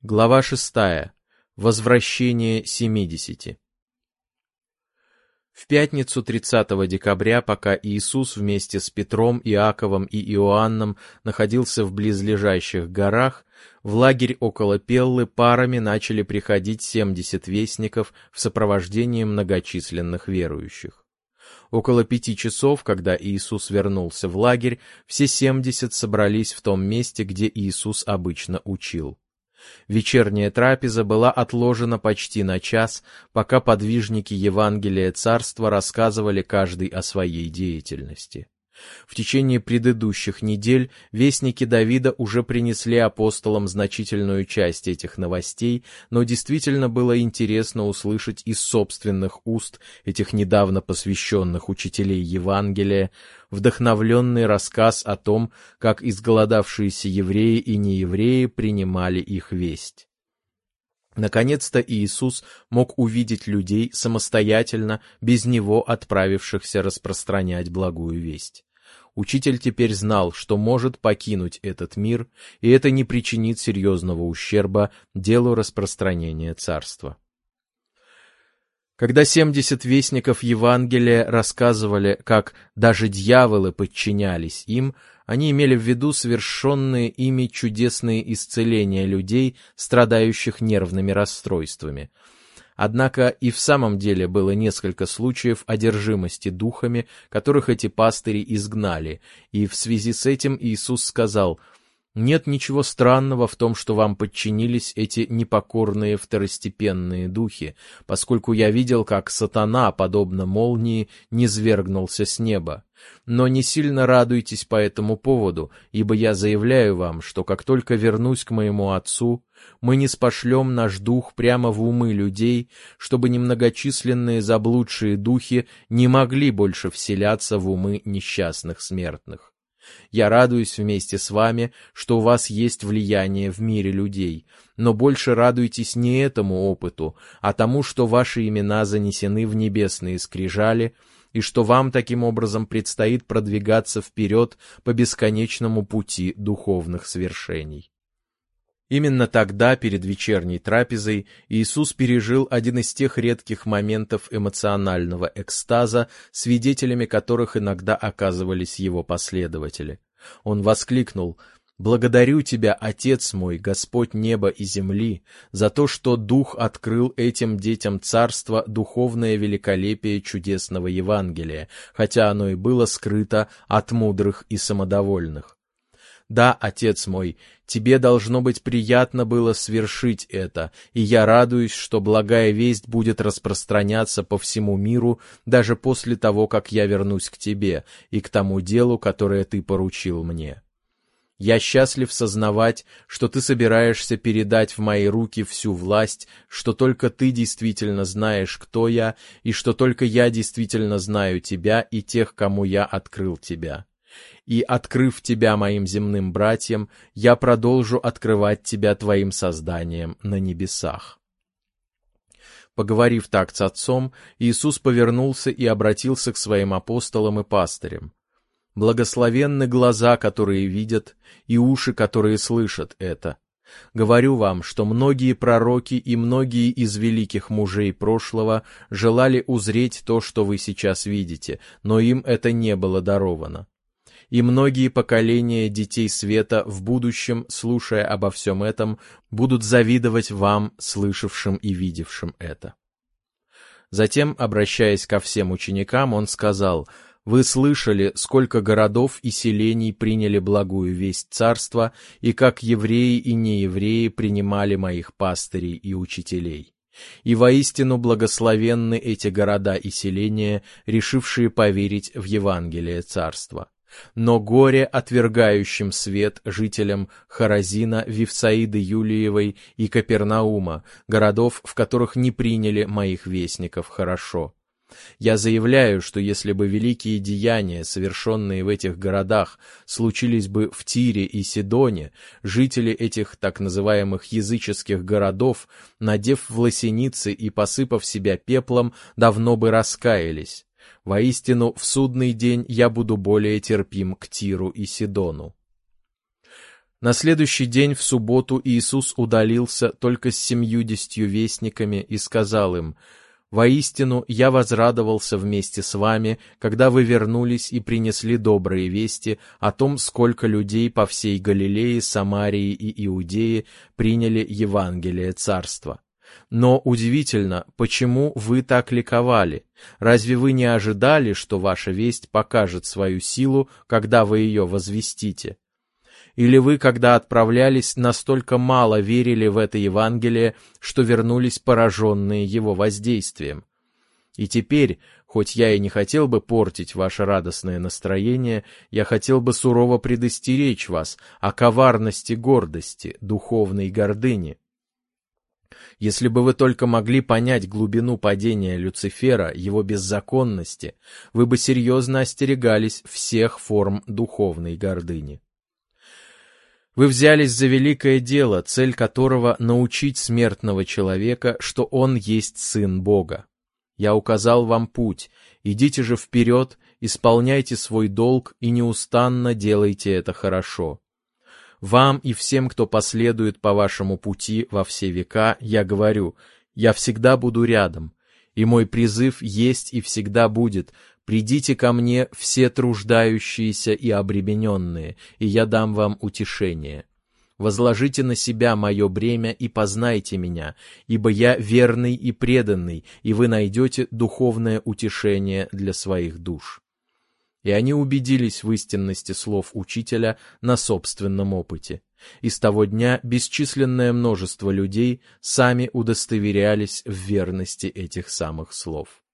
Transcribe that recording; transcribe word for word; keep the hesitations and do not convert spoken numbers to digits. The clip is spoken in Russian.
Глава шестая. Возвращение семидесяти. В пятницу тридцатого декабря, пока Иисус вместе с Петром, Иаковом и Иоанном находился в близлежащих горах, в лагерь около Пеллы парами начали приходить семьдесят вестников в сопровождении многочисленных верующих. Около пяти часов, когда Иисус вернулся в лагерь, все семьдесят собрались в том месте, где Иисус обычно учил. Вечерняя трапеза была отложена почти на час, пока подвижники Евангелия Царства рассказывали каждый о своей деятельности. В течение предыдущих недель вестники Давида уже принесли апостолам значительную часть этих новостей, но действительно было интересно услышать из собственных уст этих недавно посвященных учителей Евангелия вдохновленный рассказ о том, как изголодавшиеся евреи и неевреи принимали их весть. Наконец-то Иисус мог увидеть людей самостоятельно, без него отправившихся распространять благую весть. Учитель теперь знал, что может покинуть этот мир, и это не причинит серьезного ущерба делу распространения царства. Когда семьдесят вестников Евангелия рассказывали, как даже дьяволы подчинялись им, они имели в виду совершенные ими чудесные исцеления людей, страдающих нервными расстройствами. Однако и в самом деле было несколько случаев одержимости духами, которых эти пастыри изгнали, и в связи с этим Иисус сказал: «Нет ничего странного в том, что вам подчинились эти непокорные второстепенные духи, поскольку я видел, как сатана, подобно молнии, низвергнулся с неба. Но не сильно радуйтесь по этому поводу, ибо я заявляю вам, что как только вернусь к моему Отцу, мы ниспошлем наш дух прямо в умы людей, чтобы немногочисленные заблудшие духи не могли больше вселяться в умы несчастных смертных. Я радуюсь вместе с вами, что у вас есть влияние в мире людей, но больше радуйтесь не этому опыту, а тому, что ваши имена занесены в небесные скрижали, и что вам таким образом предстоит продвигаться вперед по бесконечному пути духовных свершений». Именно тогда, перед вечерней трапезой, Иисус пережил один из тех редких моментов эмоционального экстаза, свидетелями которых иногда оказывались его последователи. Он воскликнул: «Благодарю Тебя, Отец мой, Господь неба и земли, за то, что Дух открыл этим детям Царства духовное великолепие чудесного Евангелия, хотя оно и было скрыто от мудрых и самодовольных. Да, Отец мой, Тебе должно быть приятно было свершить это, и я радуюсь, что благая весть будет распространяться по всему миру даже после того, как я вернусь к Тебе и к тому делу, которое Ты поручил мне. Я счастлив сознавать, что Ты собираешься передать в мои руки всю власть, что только Ты действительно знаешь, кто я, и что только я действительно знаю Тебя и тех, кому я открыл Тебя. И, открыв Тебя моим земным братьям, я продолжу открывать Тебя Твоим созданием на небесах». Поговорив так с Отцом, Иисус повернулся и обратился к своим апостолам и пастырям. «Благословенны глаза, которые видят, и уши, которые слышат это. Говорю вам, что многие пророки и многие из великих мужей прошлого желали узреть то, что вы сейчас видите, но им это не было даровано. И многие поколения детей света в будущем, слушая обо всем этом, будут завидовать вам, слышавшим и видевшим это». Затем, обращаясь ко всем ученикам, он сказал: «Вы слышали, сколько городов и селений приняли благую весть царства, и как евреи и неевреи принимали моих пастырей и учителей. И воистину благословенны эти города и селения, решившие поверить в Евангелие царства. Но горе отвергающим свет жителям Хоразина, Вифсаиды Юлиевой и Капернаума, городов, в которых не приняли моих вестников хорошо. Я заявляю, что если бы великие деяния, совершенные в этих городах, случились бы в Тире и Сидоне, жители этих так называемых языческих городов, надев власеницы и посыпав себя пеплом, давно бы раскаялись. Воистину, в судный день я буду более терпим к Тиру и Сидону». На следующий день, в субботу, Иисус удалился только с семьюдесятью вестниками и сказал им: «Воистину, я возрадовался вместе с вами, когда вы вернулись и принесли добрые вести о том, сколько людей по всей Галилее, Самарии и Иудее приняли Евангелие Царства. Но удивительно, почему вы так ликовали? Разве вы не ожидали, что ваша весть покажет свою силу, когда вы ее возвестите? Или вы, когда отправлялись, настолько мало верили в это Евангелие, что вернулись пораженные его воздействием? И теперь, хоть я и не хотел бы портить ваше радостное настроение, я хотел бы сурово предостеречь вас о коварности гордости, духовной гордыни. Если бы вы только могли понять глубину падения Люцифера, его беззаконности, вы бы серьезно остерегались всех форм духовной гордыни. Вы взялись за великое дело, цель которого — научить смертного человека, что он есть Сын Бога. Я указал вам путь, идите же вперед, исполняйте свой долг и неустанно делайте это хорошо. Вам и всем, кто последует по вашему пути во все века, я говорю: я всегда буду рядом, и мой призыв есть и всегда будет: придите ко мне все труждающиеся и обремененные, и я дам вам утешение. Возложите на себя мое бремя и познайте меня, ибо я верный и преданный, и вы найдете духовное утешение для своих душ». И они убедились в истинности слов учителя на собственном опыте. И с того дня бесчисленное множество людей сами удостоверялись в верности этих самых слов.